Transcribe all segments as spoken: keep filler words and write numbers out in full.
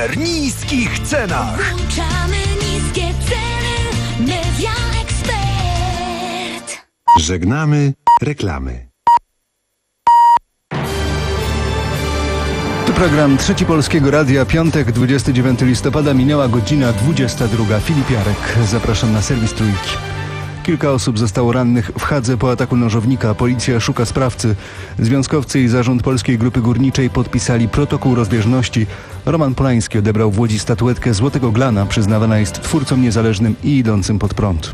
super niskich cenach. Włączamy niskie ceny. Media Expert. Żegnamy reklamy. To program Trzeci Polskiego Radia, piątek, dwudziestego dziewiątego listopada, minęła godzina dwudziesta druga. Filip Jarek, zapraszam na serwis Trójki. Kilka osób zostało rannych w Hadze po ataku nożownika. Policja szuka sprawcy. Związkowcy i zarząd Polskiej Grupy Górniczej podpisali protokół rozbieżności. Roman Polański odebrał w Łodzi statuetkę Złotego Glana. Przyznawana jest twórcom niezależnym i idącym pod prąd.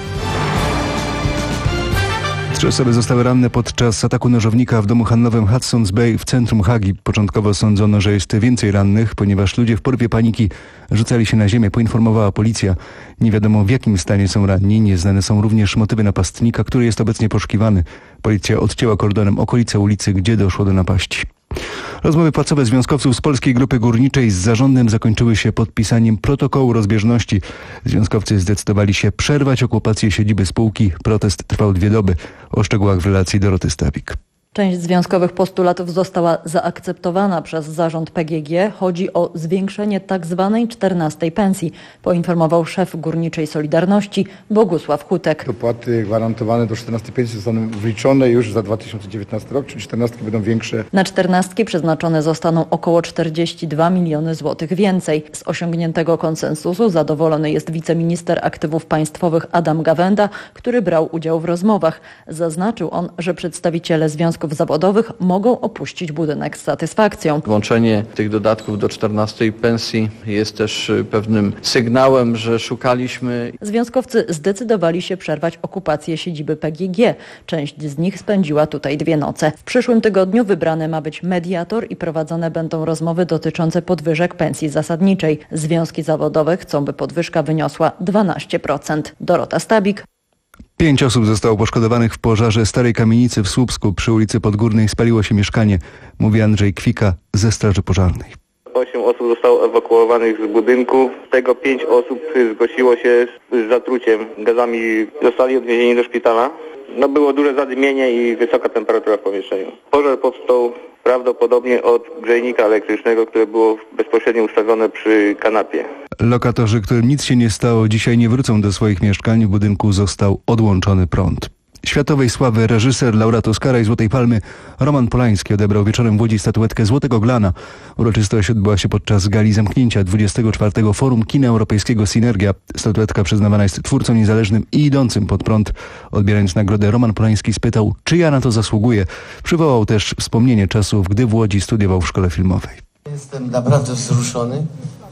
Trzy osoby zostały ranne podczas ataku nożownika w domu handlowym Hudson's Bay w centrum Hagi. Początkowo sądzono, że jest więcej rannych, ponieważ ludzie w porwie paniki rzucali się na ziemię, poinformowała policja. Nie wiadomo, w jakim stanie są ranni. Nieznane są również motywy napastnika, który jest obecnie poszukiwany. Policja odcięła kordonem okolice ulicy, gdzie doszło do napaści. Rozmowy płacowe związkowców z Polskiej Grupy Górniczej z zarządem zakończyły się podpisaniem protokołu rozbieżności. Związkowcy zdecydowali się przerwać okupację siedziby spółki. Protest trwał dwie doby. O szczegółach w relacji Doroty Stawik. Część związkowych postulatów została zaakceptowana przez zarząd P G G. Chodzi o zwiększenie tzw. czternastej pensji, poinformował szef Górniczej Solidarności Bogusław Hutek. Dopłaty gwarantowane do czternastej pensji zostaną wliczone już za dwa tysiące dziewiętnasty rok, czyli czternastki będą większe. Na czternastki przeznaczone zostaną około czterdzieści dwa miliony złotych więcej. Z osiągniętego konsensusu zadowolony jest wiceminister aktywów państwowych Adam Gawenda, który brał udział w rozmowach. Zaznaczył on, że przedstawiciele związków zawodowych mogą opuścić budynek z satysfakcją. Włączenie tych dodatków do czternastej pensji jest też pewnym sygnałem, że szukaliśmy. Związkowcy zdecydowali się przerwać okupację siedziby P G G. Część z nich spędziła tutaj dwie noce. W przyszłym tygodniu wybrany ma być mediator i prowadzone będą rozmowy dotyczące podwyżek pensji zasadniczej. Związki zawodowe chcą, by podwyżka wyniosła dwanaście procent. Dorota Stabik. Pięć osób zostało poszkodowanych w pożarze starej kamienicy w Słupsku. Przy ulicy Podgórnej spaliło się mieszkanie, mówi Andrzej Kwika ze Straży Pożarnej. Osiem osób zostało ewakuowanych z budynku, z tego pięć osób zgłosiło się z zatruciem gazami, zostali odwiezieni do szpitala. No było duże zadymienie i wysoka temperatura w pomieszczeniu. Pożar powstał prawdopodobnie od grzejnika elektrycznego, które było bezpośrednio ustawione przy kanapie. Lokatorzy, którym nic się nie stało, dzisiaj nie wrócą do swoich mieszkań. W budynku został odłączony prąd. Światowej sławy reżyser, laureat Oscara i Złotej Palmy Roman Polański odebrał wieczorem w Łodzi statuetkę Złotego Glana. Uroczystość odbyła się podczas gali zamknięcia dwudziestego czwartego Forum Kina Europejskiego Synergia. Statuetka przyznawana jest twórcom niezależnym i idącym pod prąd. Odbierając nagrodę, Roman Polański spytał, czy ja na to zasługuję. Przywołał też wspomnienie czasów, gdy w Łodzi studiował w szkole filmowej. Jestem naprawdę wzruszony,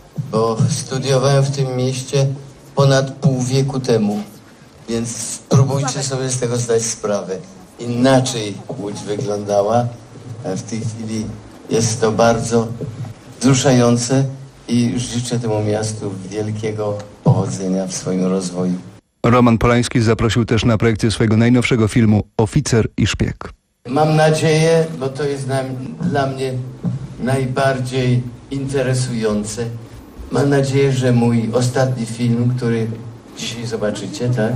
bo studiowałem w tym mieście ponad pół wieku temu. Więc spróbujcie sobie z tego zdać sprawę. Inaczej Łódź wyglądała, a w tej chwili jest to bardzo wzruszające i życzę temu miastu wielkiego powodzenia w swoim rozwoju. Roman Polański zaprosił też na projekcję swojego najnowszego filmu Oficer i szpieg. Mam nadzieję, bo to jest nam, dla mnie najbardziej interesujące. Mam nadzieję, że mój ostatni film, który dzisiaj zobaczycie, tak?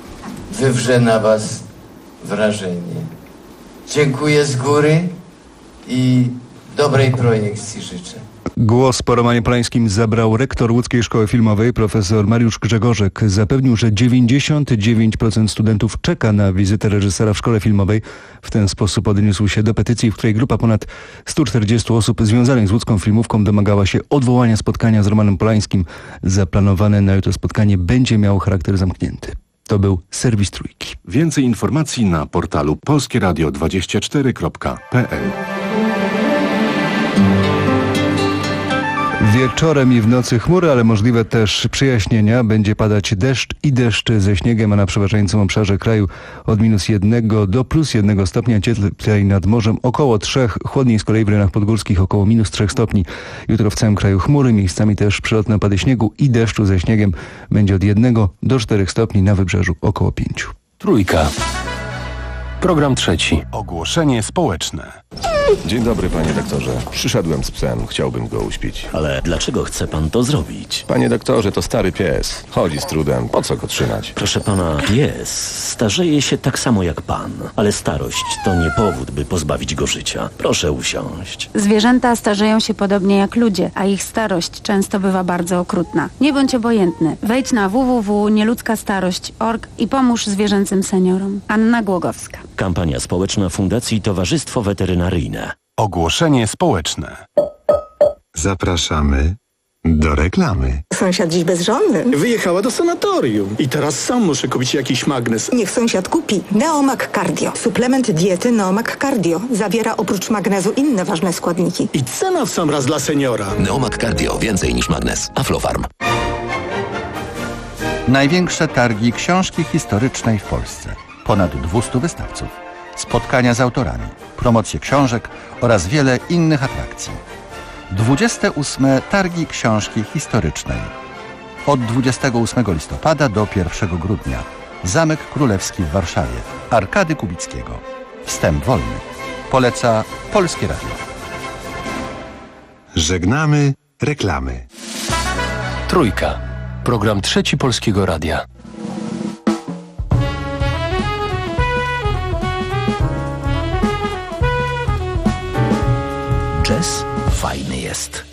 Wywrze na was wrażenie. Dziękuję z góry i dobrej projekcji życzę. Głos po Romanie Polańskim zabrał rektor Łódzkiej Szkoły Filmowej, profesor Mariusz Grzegorzek. Zapewnił, że dziewięćdziesiąt dziewięć procent studentów czeka na wizytę reżysera w szkole filmowej. W ten sposób odniósł się do petycji, w której grupa ponad stu czterdziestu osób związanych z łódzką filmówką domagała się odwołania spotkania z Romanem Polańskim. Zaplanowane na jutro spotkanie będzie miało charakter zamknięty. To był serwis Trójki. Więcej informacji na portalu polskie radio dwadzieścia cztery kropka p l. Wieczorem i w nocy chmury, ale możliwe też przejaśnienia. Będzie padać deszcz i deszcz ze śniegiem, a na przeważającym obszarze kraju od minus jednego do plus jednego stopnia. Cieplej nad morzem około trzech, chłodniej z kolei w rejonach podgórskich około minus trzech stopni. Jutro w całym kraju chmury, miejscami też przelotne opady śniegu i deszczu ze śniegiem. Będzie od jednego do czterech stopni, na wybrzeżu około pięciu. Trójka. Program trzeci. Ogłoszenie społeczne. Dzień dobry, panie doktorze. Przyszedłem z psem, chciałbym go uśpić. Ale dlaczego chce pan to zrobić? Panie doktorze, to stary pies. Chodzi z trudem. Po co go trzymać? Proszę pana, pies starzeje się tak samo jak pan. Ale starość to nie powód, by pozbawić go życia. Proszę usiąść. Zwierzęta starzeją się podobnie jak ludzie, a ich starość często bywa bardzo okrutna. Nie bądź obojętny. Wejdź na w w w kropka nieludzka starość kropka org i pomóż zwierzęcym seniorom. Anna Głogowska. Kampania społeczna Fundacji Towarzystwo Weterynaryjne. Ogłoszenie społeczne. Zapraszamy do reklamy. Sąsiad dziś bezżonny. Wyjechała do sanatorium i teraz sam muszę kupić jakiś magnes. Niech sąsiad kupi Neomag Cardio. Suplement diety Neomag Cardio. Zawiera oprócz magnezu inne ważne składniki. I cena w sam raz dla seniora. Neomag Cardio. Więcej niż magnes. Aflofarm. Największe targi książki historycznej w Polsce. Ponad dwustu wystawców. Spotkania z autorami, promocje książek oraz wiele innych atrakcji. dwudzieste ósme Targi Książki Historycznej. Od dwudziestego ósmego listopada do pierwszego grudnia. Zamek Królewski w Warszawie. Arkady Kubickiego. Wstęp wolny. Poleca Polskie Radio. Żegnamy reklamy. Trójka. Program trzeci Polskiego Radia. Jazz fajny jest.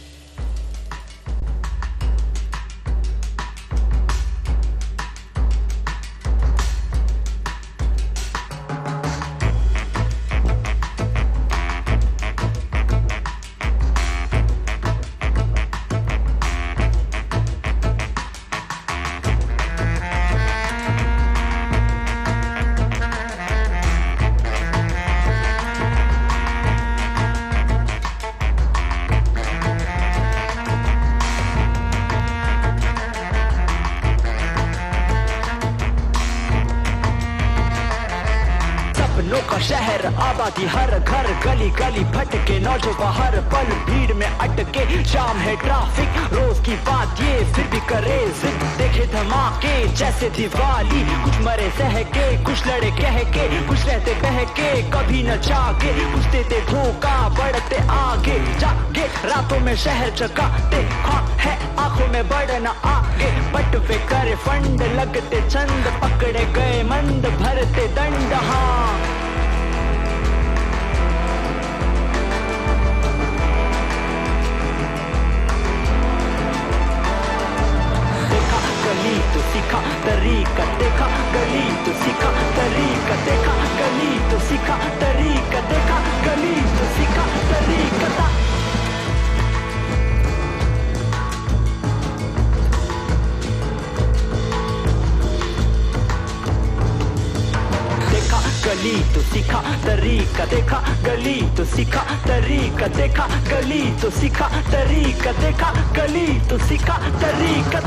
शहर आबादी हर घर गली गली भटके नौजवान हर पल भीड़ में अटके शाम है ट्रैफिक रोज की बात ये फिर भी करे जिद देखे धमाके जैसे दिवाली कुछ मरे सह के कुछ लड़े कह के कुछ रहते बहके कभी न जागे कुछ देते धोखा बढ़ते आगे जागे रातों में शहर जगाते हाँ है आंखों में बढ़ना आगे बट वे करे फंड लगते चंद पकड़े गए मंद भरते दंड हाँ गली तो सीखा तरीका देखा गली तो सीखा तरीका देखा गली तो सीखा तरीका देखा गली तो सीखा तरीका देखा गली तो सीखा तरीका देखा गली तो सीखा तरीका देखा गली तो सीखा तरीका देखा गली तो सीखा तरीका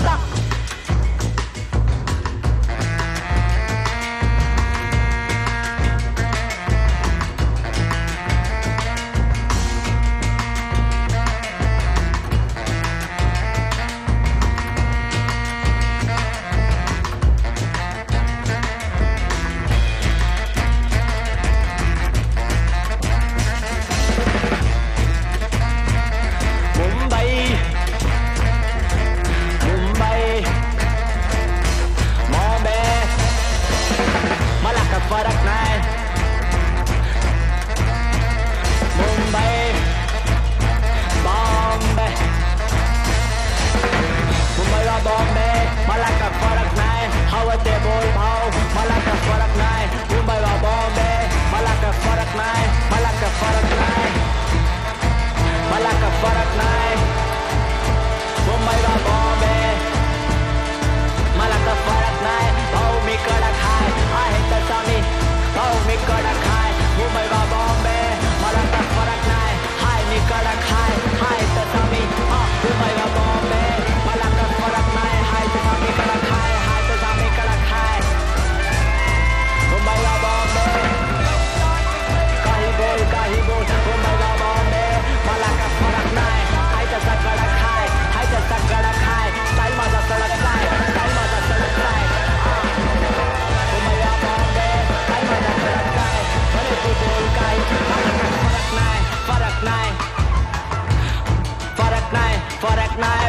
मुंबई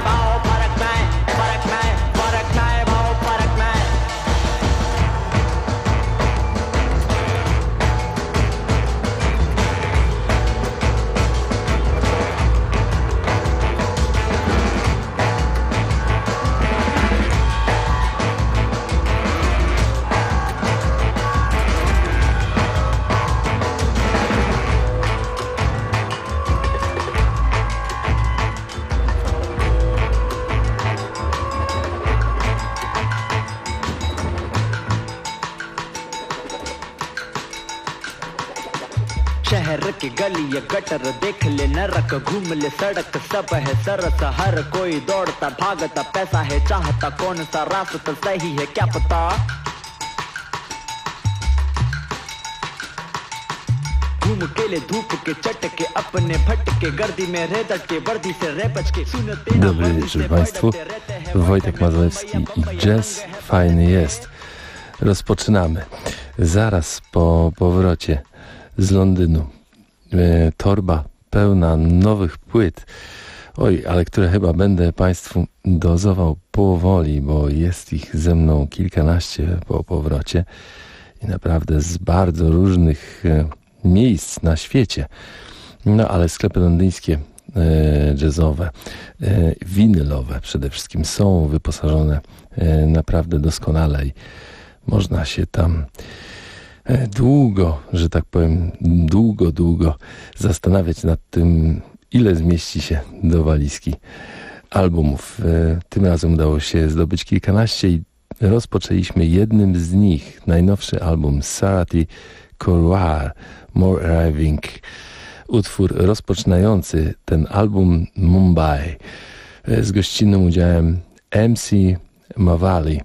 भाव फर्क में फर्क में फर्क में भाव फर्क में शहर की गली ये गटर देख ले नरक घूम ले सड़क सब है सरस हर कोई दौड़ता भागता पैसा है चाहता कौन सा रास्ता सही है क्या पता घूम के ले धूप के चटके अपने भटके गर्दी में रेदट के वर्दी से रेपच के सुनते Dobry wieczór Państwu. Wojtek Mazurewski i Jazz fajny jest. Rozpoczynamy. Zaraz po powrocie z Londynu. E, torba pełna nowych płyt. Oj, ale które chyba będę Państwu dozował powoli, bo jest ich ze mną kilkanaście po powrocie i naprawdę z bardzo różnych e, miejsc na świecie. No ale sklepy londyńskie e, jazzowe, e, winylowe przede wszystkim są wyposażone e, naprawdę doskonale i można się tam długo, że tak powiem, długo, długo zastanawiać nad tym, ile zmieści się do walizki albumów. Tym razem udało się zdobyć kilkanaście i rozpoczęliśmy jednym z nich, najnowszy album Sarati Korwar, More Arriving, utwór rozpoczynający ten album Mumbai z gościnnym udziałem M C Mawali.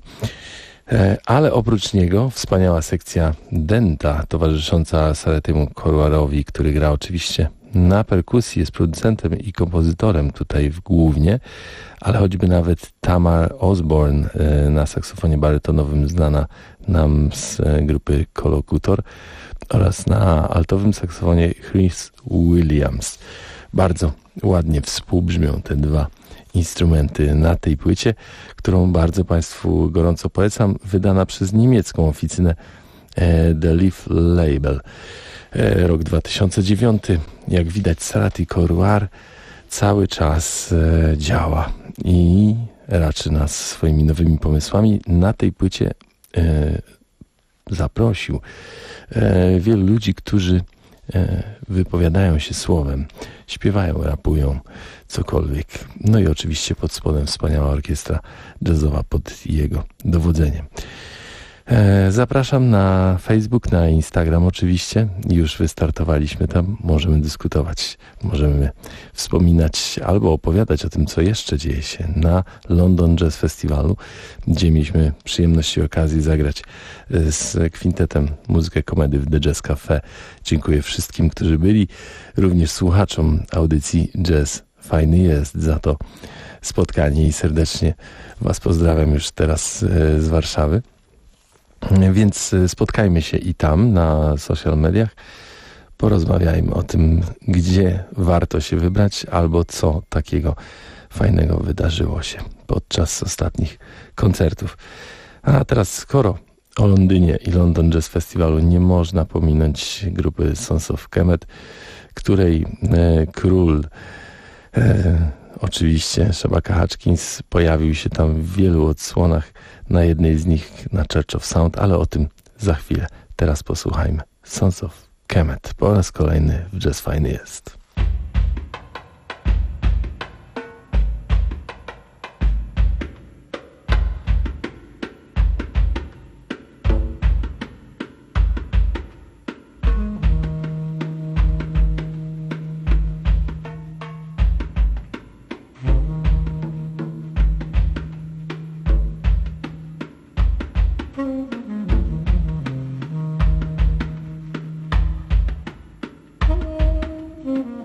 Ale oprócz niego wspaniała sekcja denta towarzysząca Saratiemu Korwarowi, który gra oczywiście na perkusji, jest producentem i kompozytorem tutaj w głównie, ale choćby nawet Tamar Osborne na saksofonie barytonowym, znana nam z grupy Kolokutor, oraz na altowym saksofonie Chris Williams. Bardzo ładnie współbrzmią te dwa instrumenty na tej płycie, którą bardzo Państwu gorąco polecam, wydana przez niemiecką oficynę e, The Leaf Label. E, rok dwa tysiące dziewiąty, jak widać Sarati Korwar cały czas e, działa i raczy nas swoimi nowymi pomysłami. Na tej płycie e, zaprosił e, wielu ludzi, którzy e, wypowiadają się słowem, śpiewają, rapują, cokolwiek. No i oczywiście pod spodem wspaniała orkiestra jazzowa pod jego dowodzeniem. E, zapraszam na Facebook, na Instagram oczywiście. Już wystartowaliśmy tam. Możemy dyskutować, możemy wspominać albo opowiadać o tym, co jeszcze dzieje się na London Jazz Festiwalu, gdzie mieliśmy przyjemność i okazję zagrać z kwintetem muzykę komedy w The Jazz Cafe. Dziękuję wszystkim, którzy byli, również słuchaczom audycji Jazz fajny jest za to spotkanie i serdecznie Was pozdrawiam już teraz z Warszawy. Więc spotkajmy się i tam na social mediach, porozmawiajmy o tym, gdzie warto się wybrać albo co takiego fajnego wydarzyło się podczas ostatnich koncertów. A teraz skoro o Londynie i London Jazz Festiwalu nie można pominąć grupy Sons of Kemet, której e, król e, oczywiście Shabaka Hutchins pojawił się tam w wielu odsłonach, na jednej z nich na Church of Sound, ale o tym za chwilę. Teraz posłuchajmy Sons of Kemet po raz kolejny w Jazz fajny jest. Mm-hmm.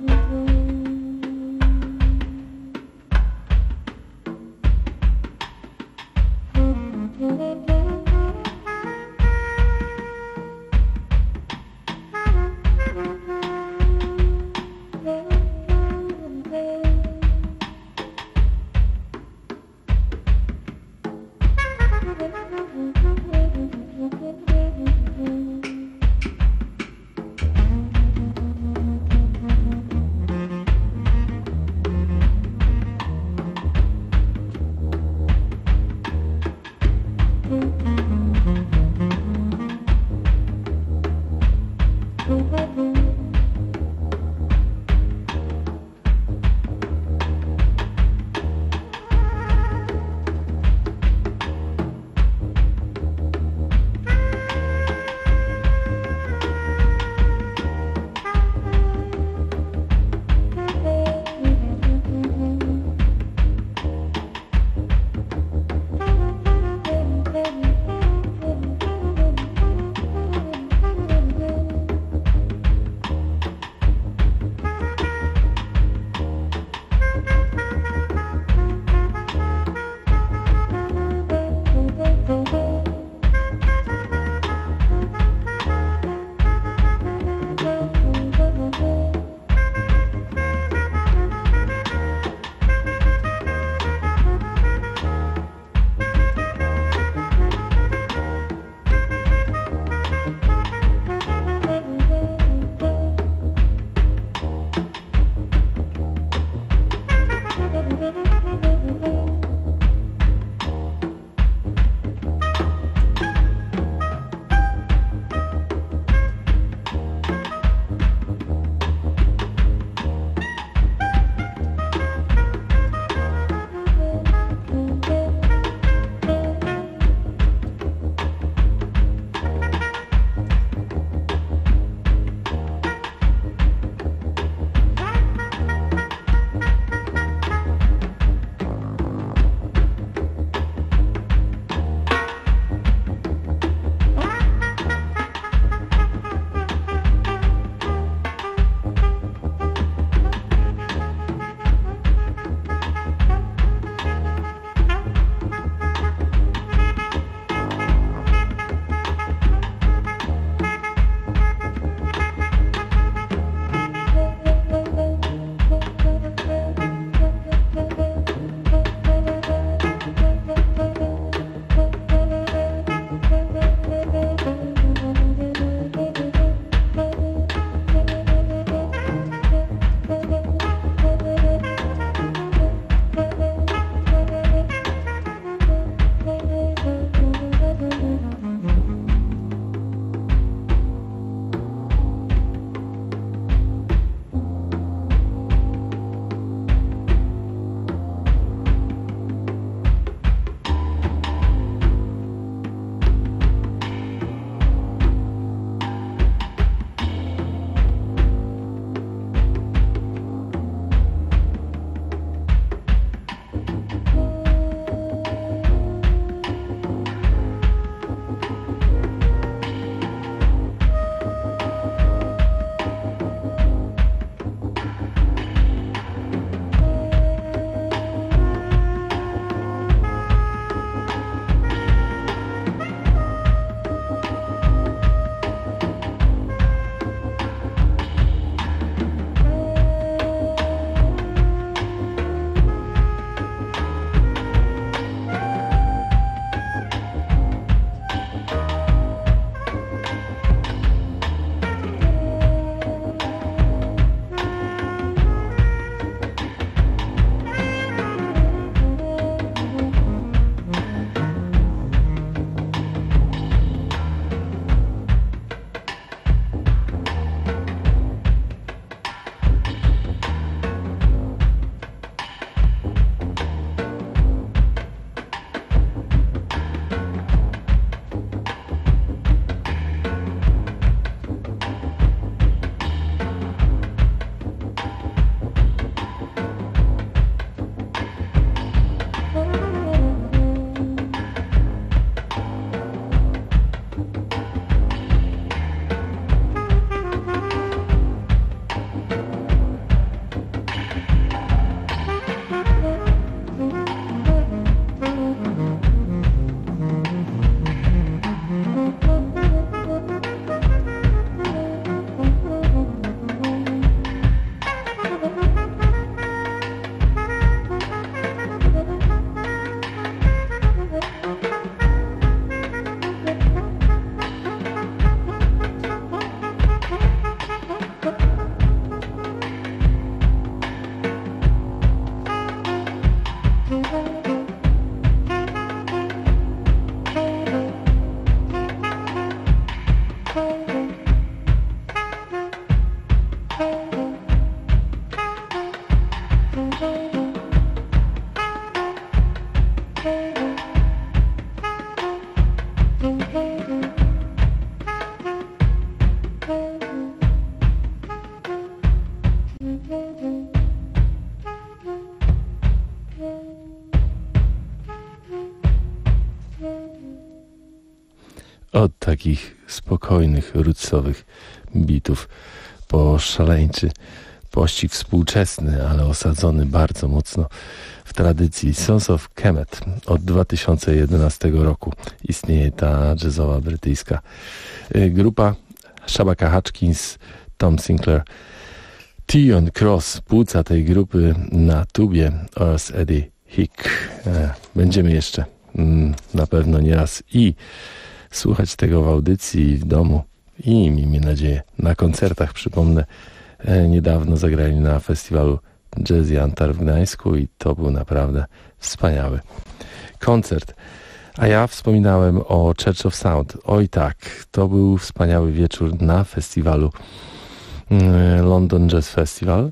Od takich spokojnych, rootsowych bitów po szaleńczy pościg współczesny, ale osadzony bardzo mocno w tradycji. Sons of Kemet. Od dwa tysiące jedenastego roku istnieje ta jazzowa brytyjska grupa. Shabaka Hutchins, Tom Sinclair, Tion Cross, płuca tej grupy na tubie oraz Eddie Hick. Będziemy jeszcze na pewno nieraz i słuchać tego w audycji w domu i, miejmy nadzieję, na koncertach. Przypomnę, niedawno zagrali na festiwalu Jazz Jantar w Gdańsku i to był naprawdę wspaniały koncert. A ja wspominałem o Church of Sound. Oj tak, to był wspaniały wieczór na festiwalu London Jazz Festival.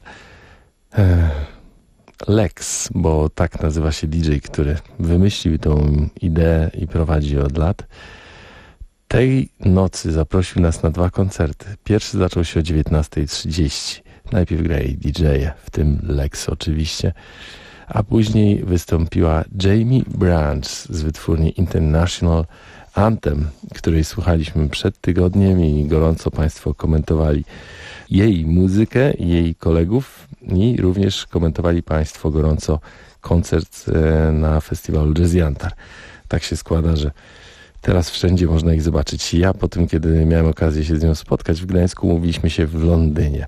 Lex, bo tak nazywa się D J, który wymyślił tą ideę i prowadzi od lat. Tej nocy zaprosił nas na dwa koncerty. Pierwszy zaczął się o dziewiętnasta trzydzieści. Najpierw grali D J-e, w tym Lex oczywiście, a później wystąpiła Jamie Branch z wytwórni International Anthem, której słuchaliśmy przed tygodniem i gorąco Państwo komentowali jej muzykę, jej kolegów i również komentowali Państwo gorąco koncert na festiwalu Jazz Jantar. Tak się składa, że teraz wszędzie można ich zobaczyć. Ja po tym, kiedy miałem okazję się z nią spotkać w Gdańsku, mówiliśmy się w Londynie.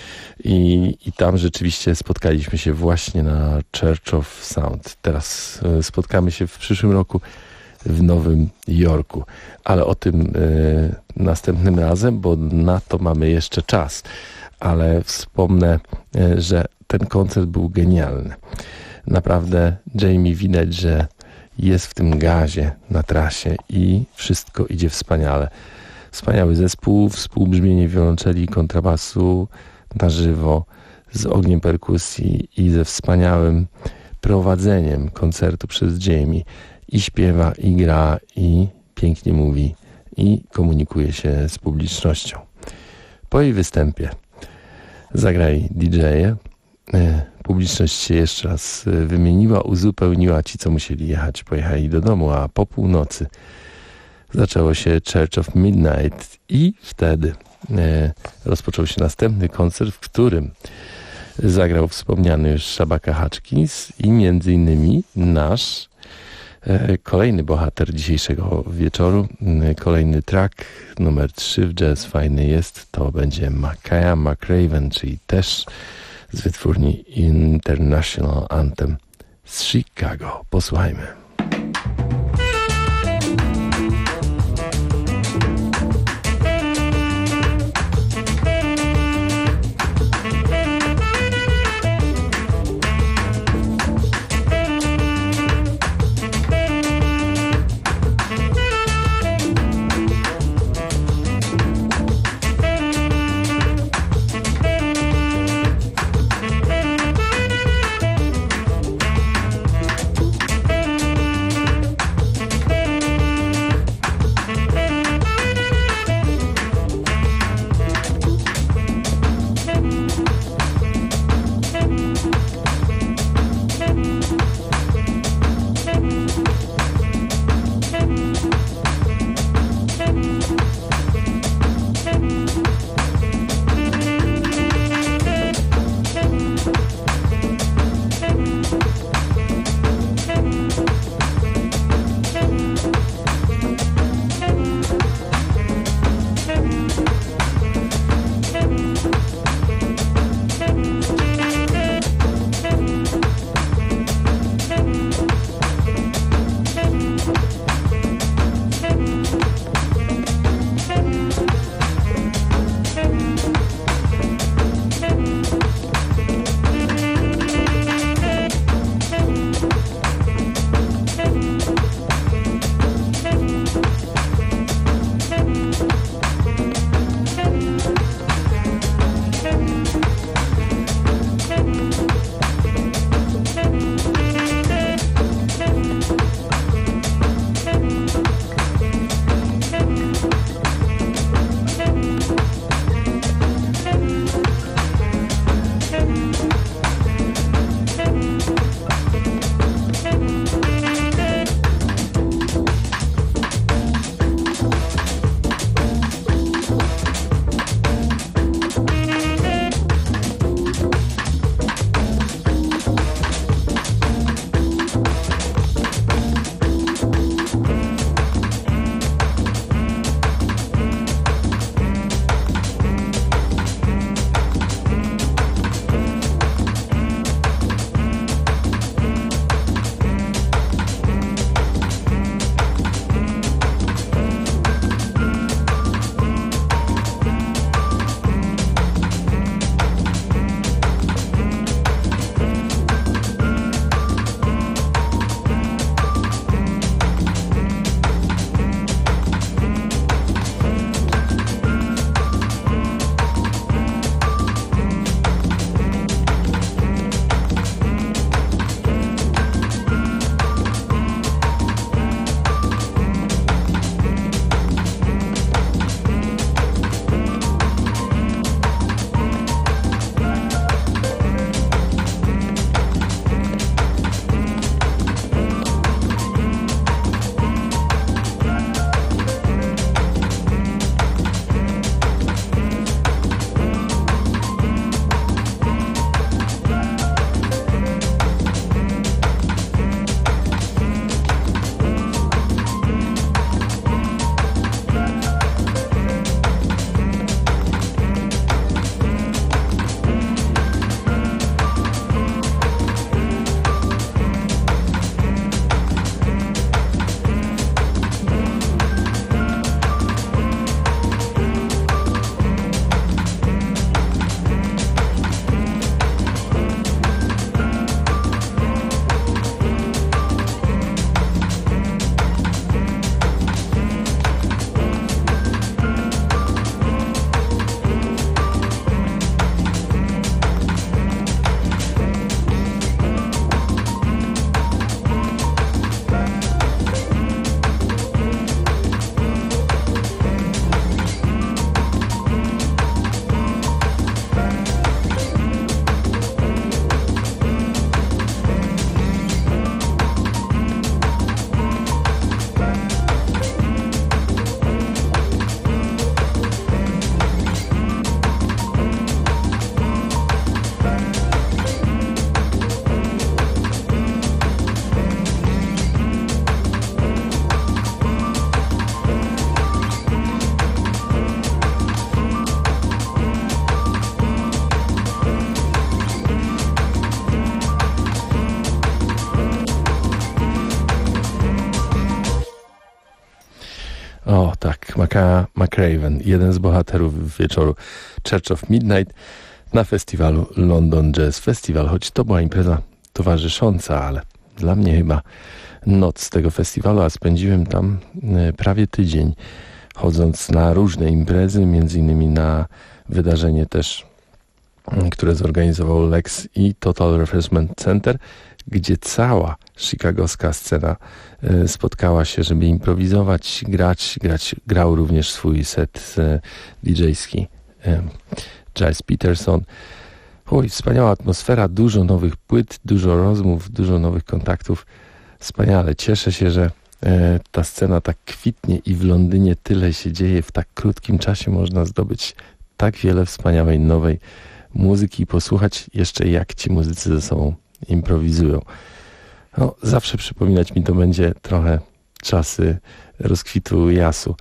I, i tam rzeczywiście spotkaliśmy się właśnie na Church of Sound. Teraz e, spotkamy się w przyszłym roku w Nowym Jorku. Ale o tym e, następnym razem, bo na to mamy jeszcze czas. Ale wspomnę, e, że ten koncert był genialny. Naprawdę Jamie widać, że jest w tym gazie na trasie i wszystko idzie wspaniale. Wspaniały zespół, współbrzmienie wiolonczeli i kontrabasu na żywo, z ogniem perkusji i ze wspaniałym prowadzeniem koncertu przez Jamie. I śpiewa, i gra, i pięknie mówi, i komunikuje się z publicznością. Po jej występie zagrali D J-e. Publiczność się jeszcze raz wymieniła, uzupełniła. Ci, co musieli jechać, pojechali do domu, a po północy zaczęło się Church of Midnight i wtedy e, rozpoczął się następny koncert, w którym zagrał wspomniany już Shabaka Hutchins i między innymi nasz e, kolejny bohater dzisiejszego wieczoru, e, kolejny track, numer trzy w Jazz Fajny Jest, to będzie Makaya McRaven, czyli też z wytwórni International Anthem z Chicago. Posłuchajmy. Thank O tak, Maca McRaven, jeden z bohaterów wieczoru Church of Midnight na festiwalu London Jazz Festival, choć to była impreza towarzysząca, ale dla mnie chyba noc z tego festiwalu, a spędziłem tam prawie tydzień, chodząc na różne imprezy, między innymi na wydarzenie też, które zorganizował Lex i Total Refreshment Center, gdzie cała chicagowska scena spotkała się, żeby improwizować, grać. grać grał również swój set didżejski Giles Peterson. Oj, wspaniała atmosfera, dużo nowych płyt, dużo rozmów, dużo nowych kontaktów. Wspaniale. Cieszę się, że e, ta scena tak kwitnie i w Londynie tyle się dzieje. W tak krótkim czasie można zdobyć tak wiele wspaniałej, nowej muzyki i posłuchać jeszcze, jak ci muzycy ze sobą improwizują. No, zawsze przypominać mi to będzie trochę czasy rozkwitu jazzu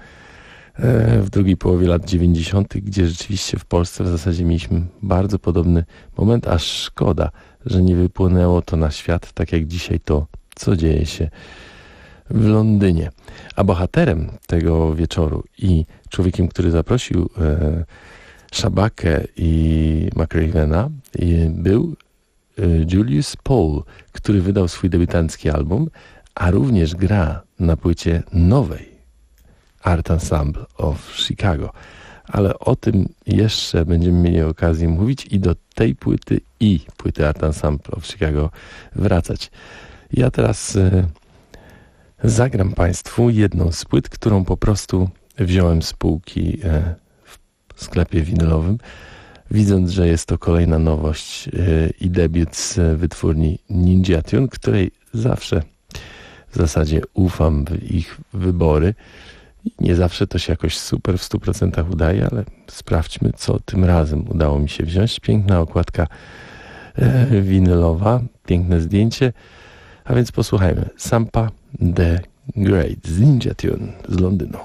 e, w drugiej połowie lat dziewięćdziesiątych, gdzie rzeczywiście w Polsce w zasadzie mieliśmy bardzo podobny moment, aż szkoda, że nie wypłynęło to na świat, tak jak dzisiaj to, co dzieje się w Londynie. A bohaterem tego wieczoru i człowiekiem, który zaprosił e, Szabakę i McRavena, e, był e, Julius Paul, który wydał swój debiutancki album, a również gra na płycie nowej Art Ensemble of Chicago. Ale o tym jeszcze będziemy mieli okazję mówić i do tej płyty i płyty Art Ensemble of Chicago wracać. Ja teraz e, zagram Państwu jedną z płyt, którą po prostu wziąłem z półki e, w sklepie winylowym, widząc, że jest to kolejna nowość e, i debiut z wytwórni Ninja Tune, której zawsze w zasadzie ufam w ich wybory. Nie zawsze to się jakoś super w stu procentach udaje, ale sprawdźmy, co tym razem udało mi się wziąć. Piękna okładka e, winylowa, piękne zdjęcie. A więc posłuchajmy. Sampa the Great z Ninja Tune z Londynu.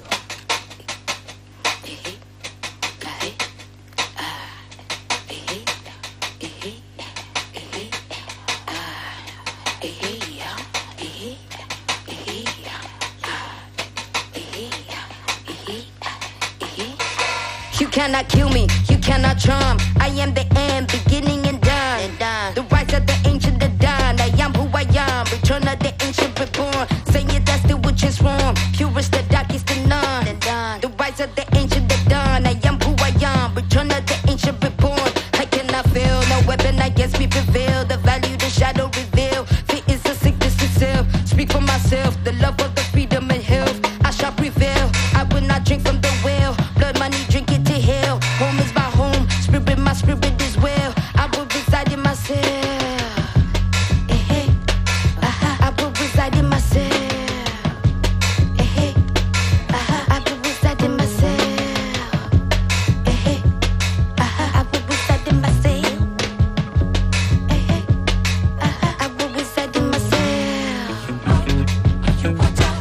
You cannot kill me, you cannot charm. I am the end, beginning and done. The rights of the ancient, the done. I am who I am, return of the ancient reborn. Saying that still which is wrong. Purest, the darkest, the none. The rights of the ancient, the done. I am who I am, return of the ancient reborn. I cannot feel no weapon against me prevail. The value the shadow reveal. Fear is a sickness itself. Speak for myself, the love of the freedom and health. I shall prevail. I will not drink from the well. Blood money, drink it to hell. Home is my home, spirit my spirit as well. I will reside in myself. Eh, uh-huh. I will reside in myself. Eh, uh-huh. I will reside in myself. Eh, uh-huh. I will reside in myself. Eh, uh-huh. I will reside in myself. You want to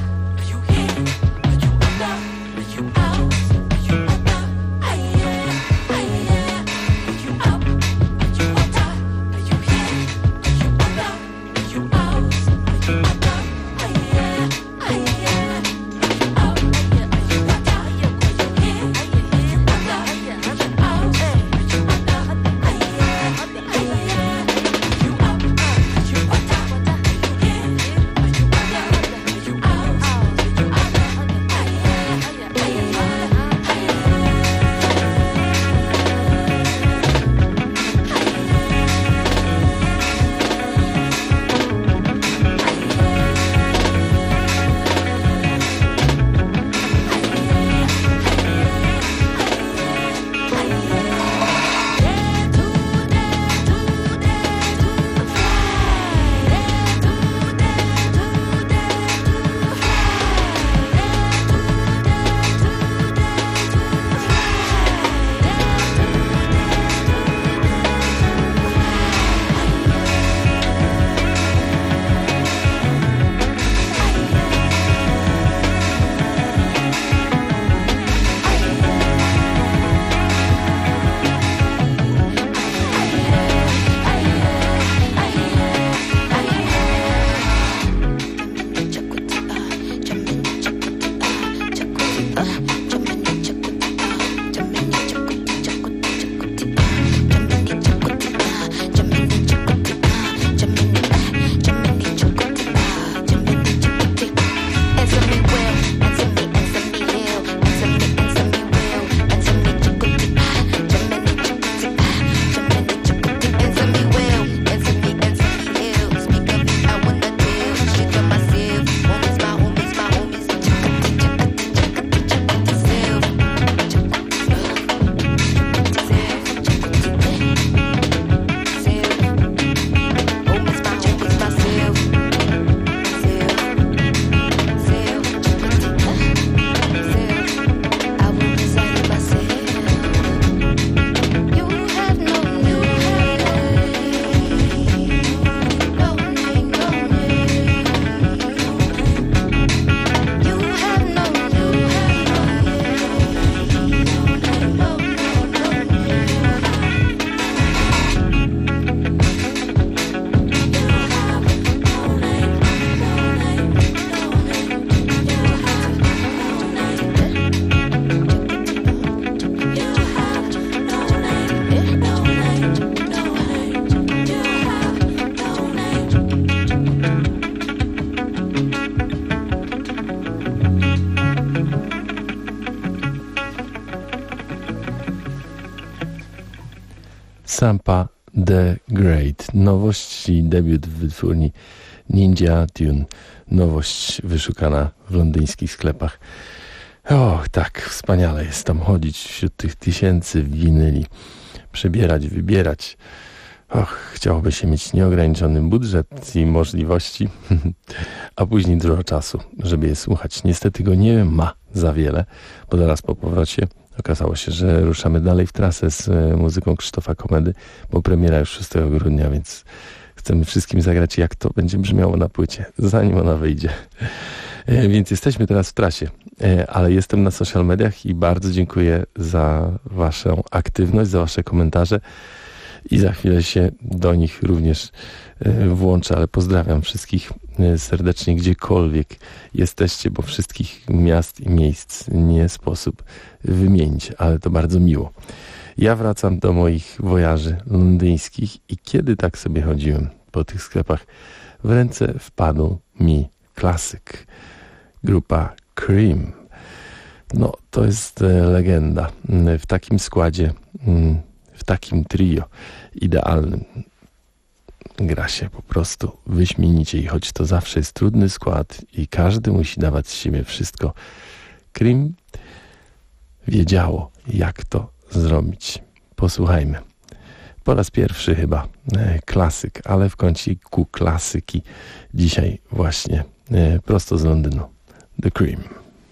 Sampa the Great. Nowość i debiut w wytwórni Ninja Tune. Nowość wyszukana w londyńskich sklepach. Och, tak, wspaniale jest tam chodzić wśród tych tysięcy winyli. Przebierać, wybierać. Och, chciałoby się mieć nieograniczony budżet i możliwości, a później dużo czasu, żeby je słuchać. Niestety go nie ma za wiele, bo zaraz po powrocie okazało się, że ruszamy dalej w trasę z muzyką Krzysztofa Komedy, bo premiera już szóstego grudnia, więc chcemy wszystkim zagrać, jak to będzie brzmiało na płycie, zanim ona wyjdzie. Więc jesteśmy teraz w trasie, ale jestem na social mediach i bardzo dziękuję za waszą aktywność, za wasze komentarze i za chwilę się do nich również włączę, ale pozdrawiam wszystkich serdecznie, gdziekolwiek jesteście, bo wszystkich miast i miejsc nie sposób wymienić, ale to bardzo miło. Ja wracam do moich wojaży londyńskich i kiedy tak sobie chodziłem po tych sklepach, w ręce wpadł mi klasyk. Grupa Cream. No, to jest legenda. W takim składzie, w takim trio idealnym gra się po prostu wyśmienicie i choć to zawsze jest trudny skład i każdy musi dawać z siebie wszystko, Cream wiedziało, jak to zrobić. Posłuchajmy. Po raz pierwszy chyba e, klasyk, ale w kąciku klasyki dzisiaj właśnie e, prosto z Londynu. The Cream.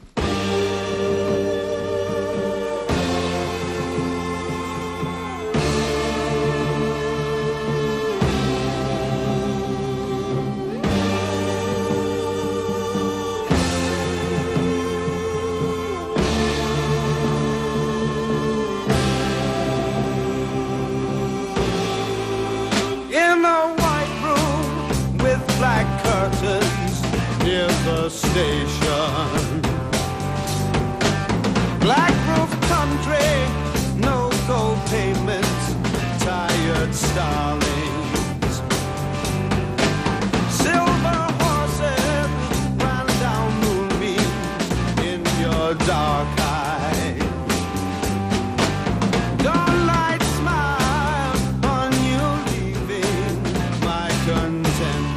Station, black roof country, no gold pavement, tired starlings, silver horses ran down moonbeams in your dark eyes. Dawnlight smile on you, leaving my contentment.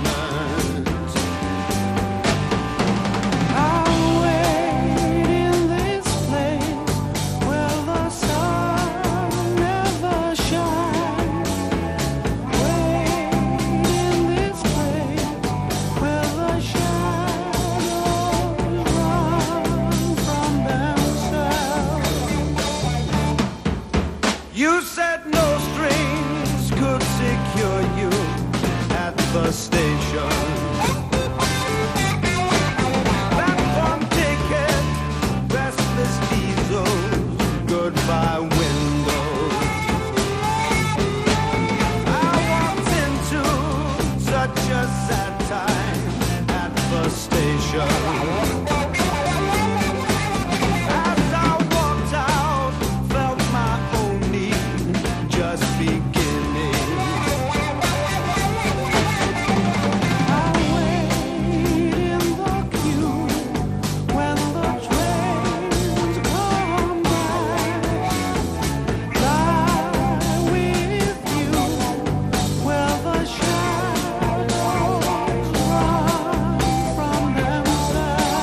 Shadows run from themselves.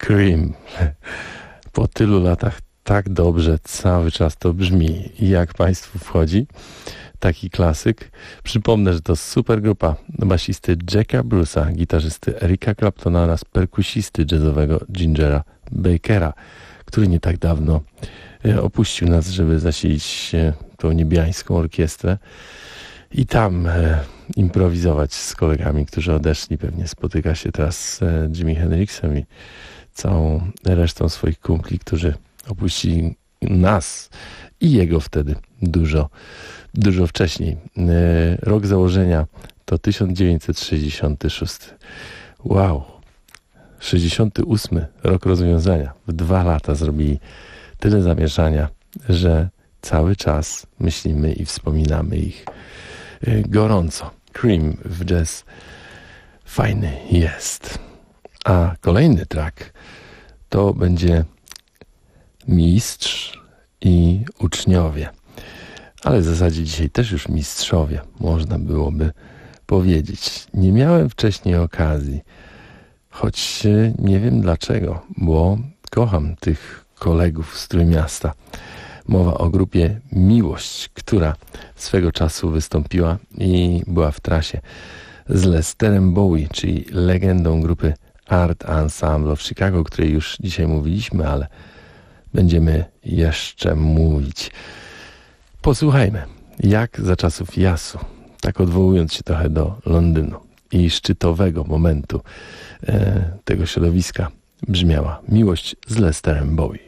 Cream. Po tylu latach tak dobrze cały czas to brzmi. I jak Państwu wchodzi taki klasyk? Przypomnę, że to super grupa basisty Jacka Bruce'a, gitarzysty Erika Claptona oraz perkusisty jazzowego Gingera Bakera, który nie tak dawno opuścił nas, żeby zasilić tą niebiańską orkiestrę i tam e, improwizować z kolegami, którzy odeszli. Pewnie spotyka się teraz z e, Jimi Hendrixem i całą resztą swoich kumpli, którzy opuścili nas i jego wtedy dużo, dużo wcześniej. E, rok założenia to tysiąc dziewięćset sześćdziesiąty szósty. Wow! sześćdziesiąty ósmy rok rozwiązania. W dwa lata zrobili tyle zamieszania, że cały czas myślimy i wspominamy ich gorąco. Cream w jazz fajny jest. A kolejny track to będzie mistrz i uczniowie. Ale w zasadzie dzisiaj też już mistrzowie, można byłoby powiedzieć. Nie miałem wcześniej okazji, choć nie wiem dlaczego, bo kocham tych kolegów z Trójmiasta. Mowa o grupie Miłość, która swego czasu wystąpiła i była w trasie z Lesterem Bowie, czyli legendą grupy Art Ensemble of Chicago, o której już dzisiaj mówiliśmy, ale będziemy jeszcze mówić. Posłuchajmy, jak za czasów Jasu, tak odwołując się trochę do Londynu i szczytowego momentu e, tego środowiska, brzmiała Miłość z Lesterem Bowie.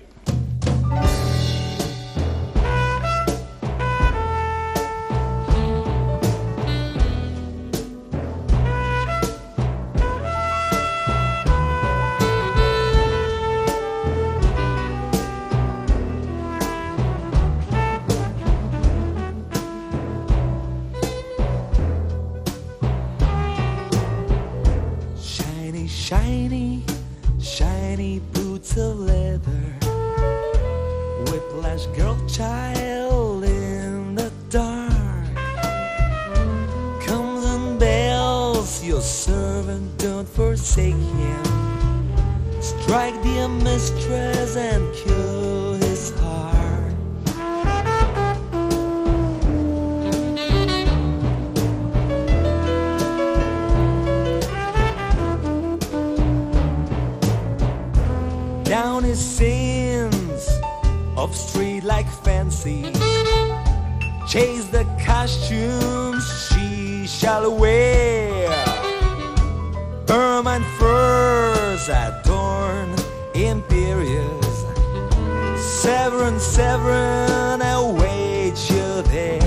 Shiny, shiny boots of leather, whiplash girl child in the dark. Comes and bells, your servant, don't forsake him. Strike the mistress and kill his heart. Down his sins of street-like fancy, chase the costumes she shall wear. Ermine furs adorn imperious, Severin, Severin awaits you there.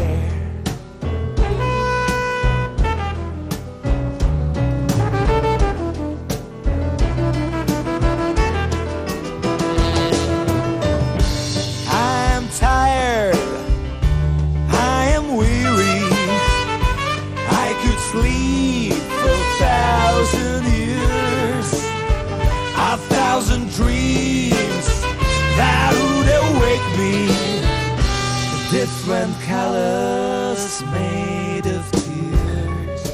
Dreams that would awake me, different colors made of tears.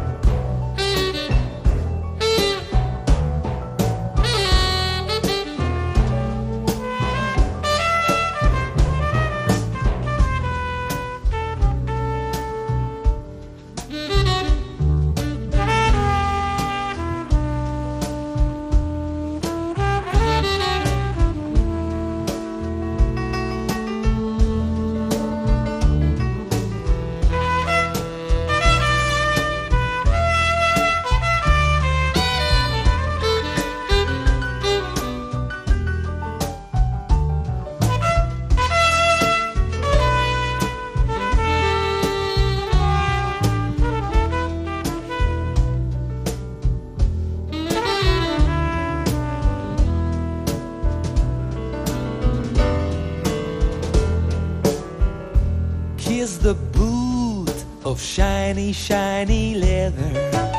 Kiss the boot of shiny, shiny leather,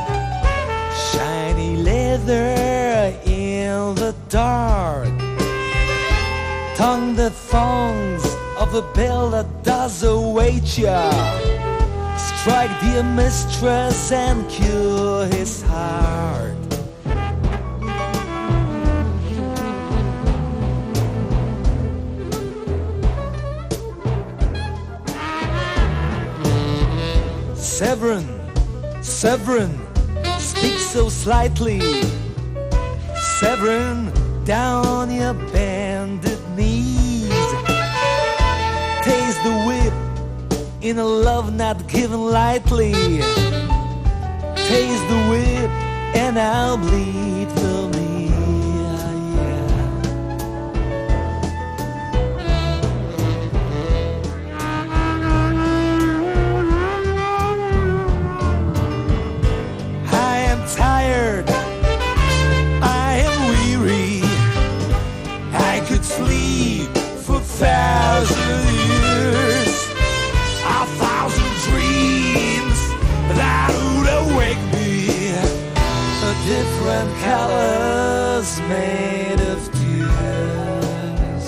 shiny leather in the dark. Tongue the thongs of the bell that does await ya. Strike the mistress and kill his heart. Severin, Severin, speak so slightly. Severin, down on your bended knees. Taste the whip in a love not given lightly. Taste the whip and I'll bleed for me. Tired, I am weary. I could sleep for thousand years, a thousand dreams that would awake me, a different colors made of tears.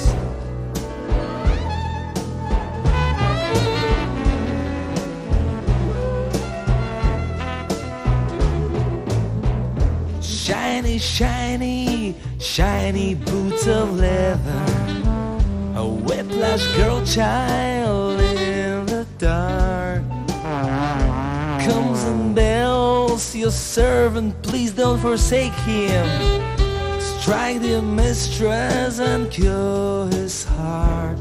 Shiny, shiny, shiny boots of leather, a whiplash girl child in the dark. Comes and bells, your servant, please don't forsake him. Strike the mistress and cure his heart.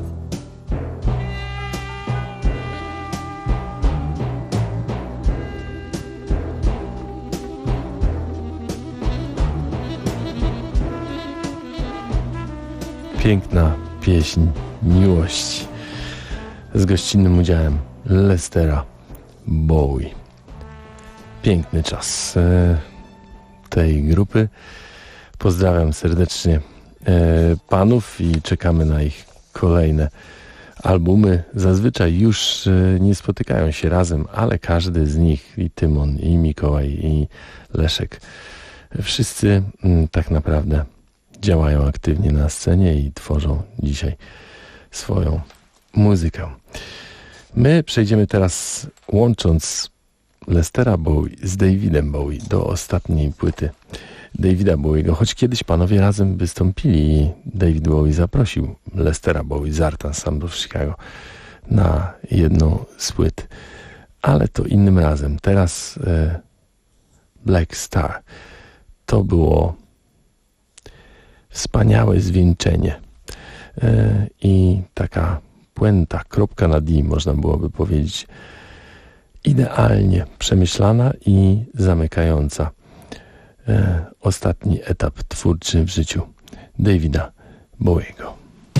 Piękna pieśń miłości z gościnnym udziałem Lestera Bowie. Piękny czas tej grupy. Pozdrawiam serdecznie panów i czekamy na ich kolejne albumy. Zazwyczaj już nie spotykają się razem, ale każdy z nich, i Tymon, i Mikołaj, i Leszek, wszyscy tak naprawdę działają aktywnie na scenie i tworzą dzisiaj swoją muzykę. My przejdziemy teraz, łącząc Lestera Bowie z Davidem Bowie, do ostatniej płyty Davida Bowiego, choć kiedyś panowie razem wystąpili i David Bowie zaprosił Lestera Bowie z Art Ensemble w Chicago na jedną z płyt, ale to innym razem. Teraz e, Black Star to było wspaniałe zwieńczenie e, i taka puenta, kropka na D, można byłoby powiedzieć, idealnie przemyślana i zamykająca e, ostatni etap twórczy w życiu Davida Bowiego.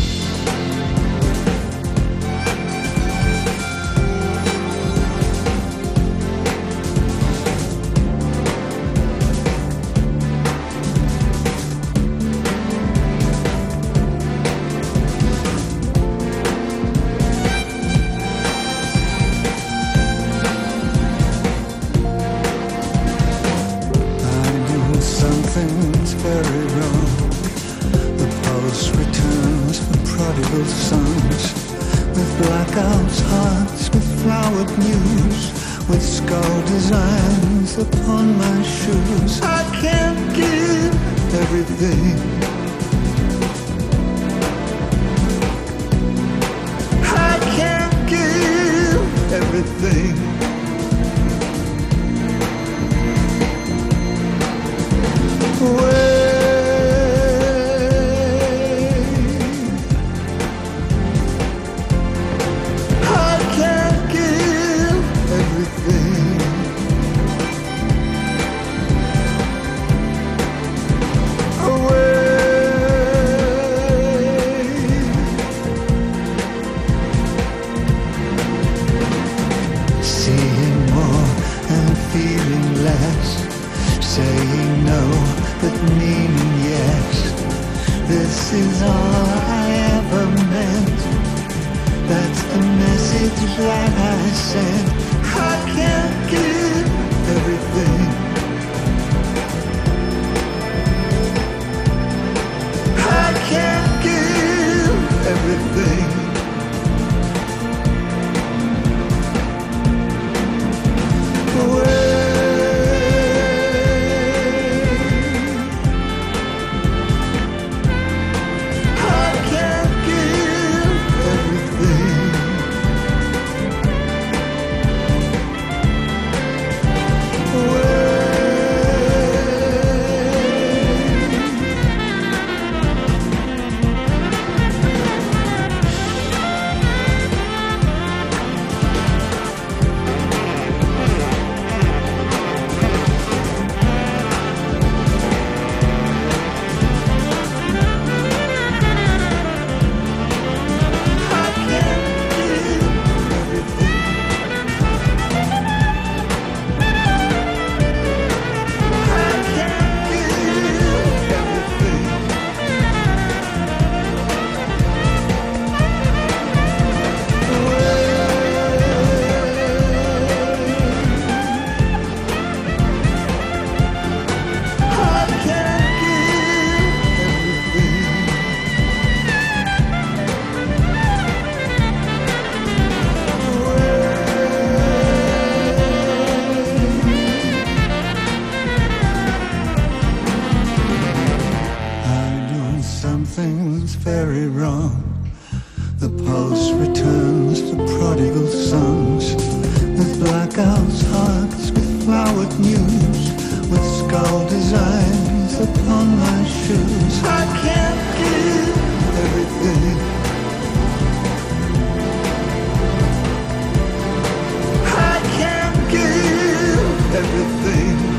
Upon my shoes, I can't give everything. I can't give everything. Wait. I can't give everything. Saying no, but meaning yes. This is all I ever meant. That's the message that I sent. I can't give everything. I can't give everything. it's very wrong. The pulse returns to prodigal sons, with black owls' hearts, with flowered news, with skull designs upon my shoes. I can't give everything. I can't give everything.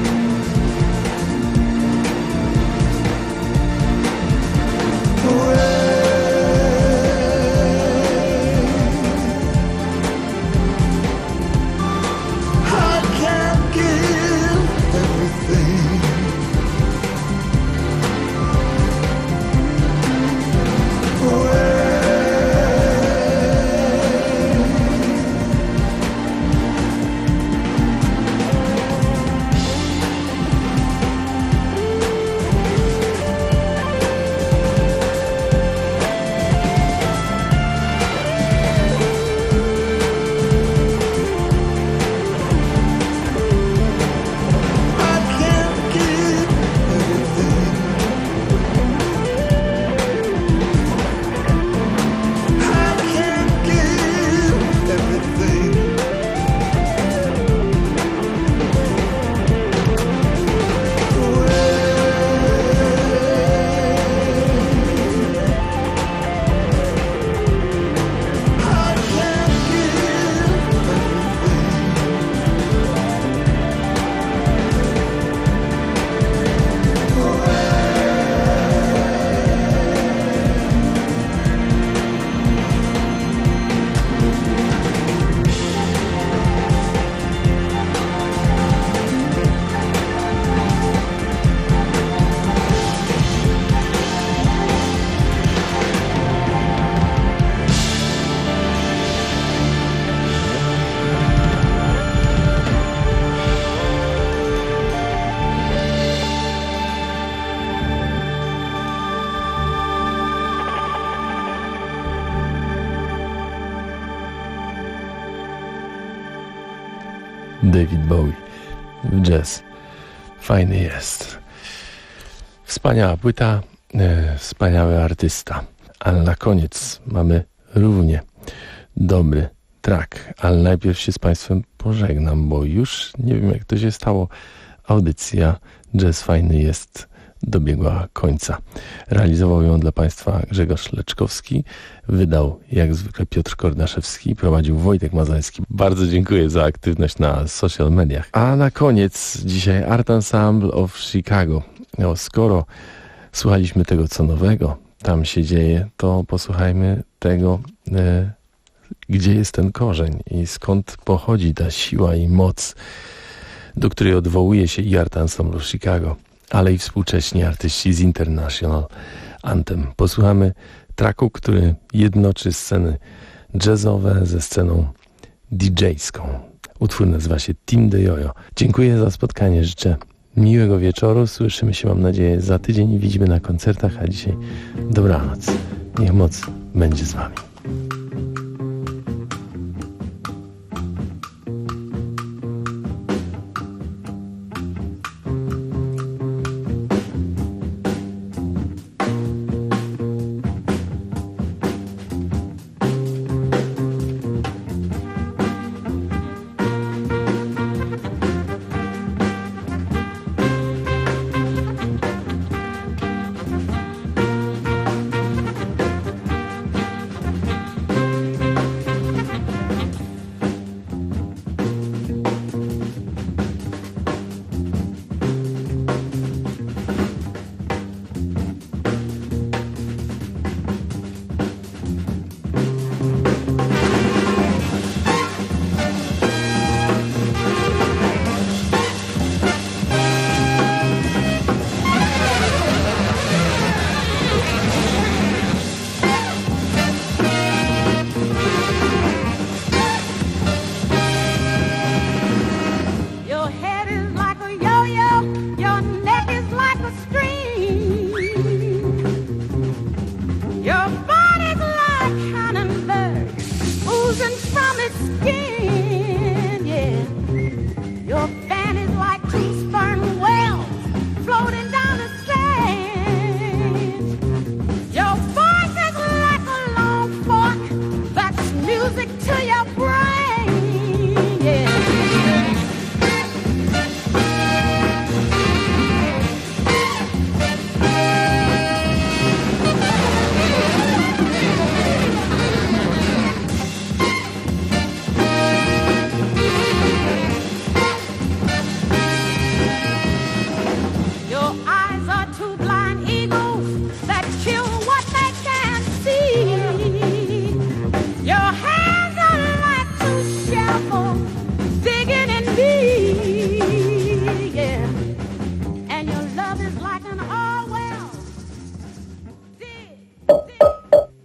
David Bowie w jazz. Fajny jest. Wspaniała płyta, e, wspaniały artysta. Ale na koniec mamy równie dobry track. Ale najpierw się z Państwem pożegnam, bo już nie wiem, jak to się stało. Audycja Jazz Fajny jest dobiegła końca. Realizował ją dla Państwa Grzegorz Leczkowski, wydał jak zwykle Piotr Kordaszewski, prowadził Wojtek Mazański. Bardzo dziękuję za aktywność na social mediach. A na koniec dzisiaj Art Ensemble of Chicago. No, skoro słuchaliśmy tego, co nowego tam się dzieje, to posłuchajmy tego, e, gdzie jest ten korzeń i skąd pochodzi ta siła i moc, do której odwołuje się i Art Ensemble of Chicago, ale i współcześni artyści z International Anthem. Posłuchamy tracku, który jednoczy sceny jazzowe ze sceną didżejską. Utwór nazywa się Team de Jojo. Dziękuję za spotkanie, życzę miłego wieczoru. Słyszymy się, mam nadzieję, za tydzień i widzimy na koncertach, a dzisiaj dobranoc. Niech moc będzie z Wami.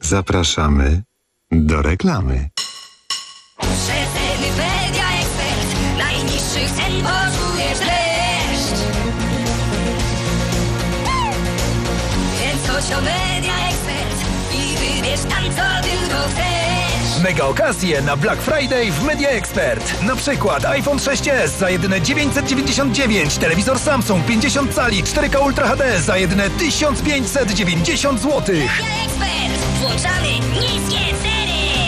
Zapraszamy do reklamy. Przeceny Media Expert. Najniższych cen poczujesz deszcz. Więc chodź do Media Expert i wybierz tam, co tylko chcesz. Mega okazje na Black Friday w Media Expert. Na przykład iPhone sześć es za jedyne dziewięćset dziewięćdziesiąt dziewięć, telewizor Samsung pięćdziesiąt cali cztery K Ultra H D za jedyne tysiąc pięćset dziewięćdziesiąt złotych. Media Expert. Włączamy niskie ceny.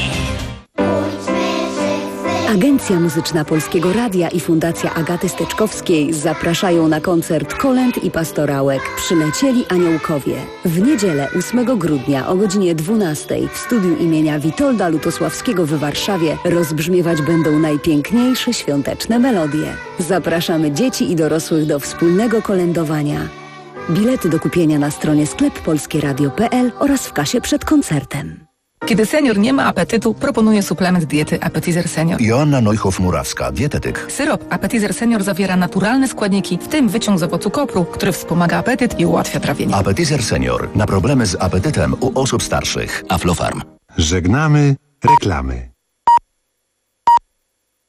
Agencja Muzyczna Polskiego Radia i Fundacja Agaty Steczkowskiej zapraszają na koncert kolęd i pastorałek Przylecieli Aniołkowie. W niedzielę ósmego grudnia o godzinie dwunastej w studiu imienia Witolda Lutosławskiego w Warszawie rozbrzmiewać będą najpiękniejsze świąteczne melodie. Zapraszamy dzieci i dorosłych do wspólnego kolędowania. Bilety do kupienia na stronie sklep polskieradio kropka p l oraz w kasie przed koncertem. Kiedy senior nie ma apetytu, proponuję suplement diety Appetizer Senior. Joanna Neuhoff-Murawska, dietetyk. Syrop Appetizer Senior zawiera naturalne składniki, w tym wyciąg z owocu kopru, który wspomaga apetyt i ułatwia trawienie. Appetizer Senior. Na problemy z apetytem u osób starszych. Aflofarm. Żegnamy reklamy.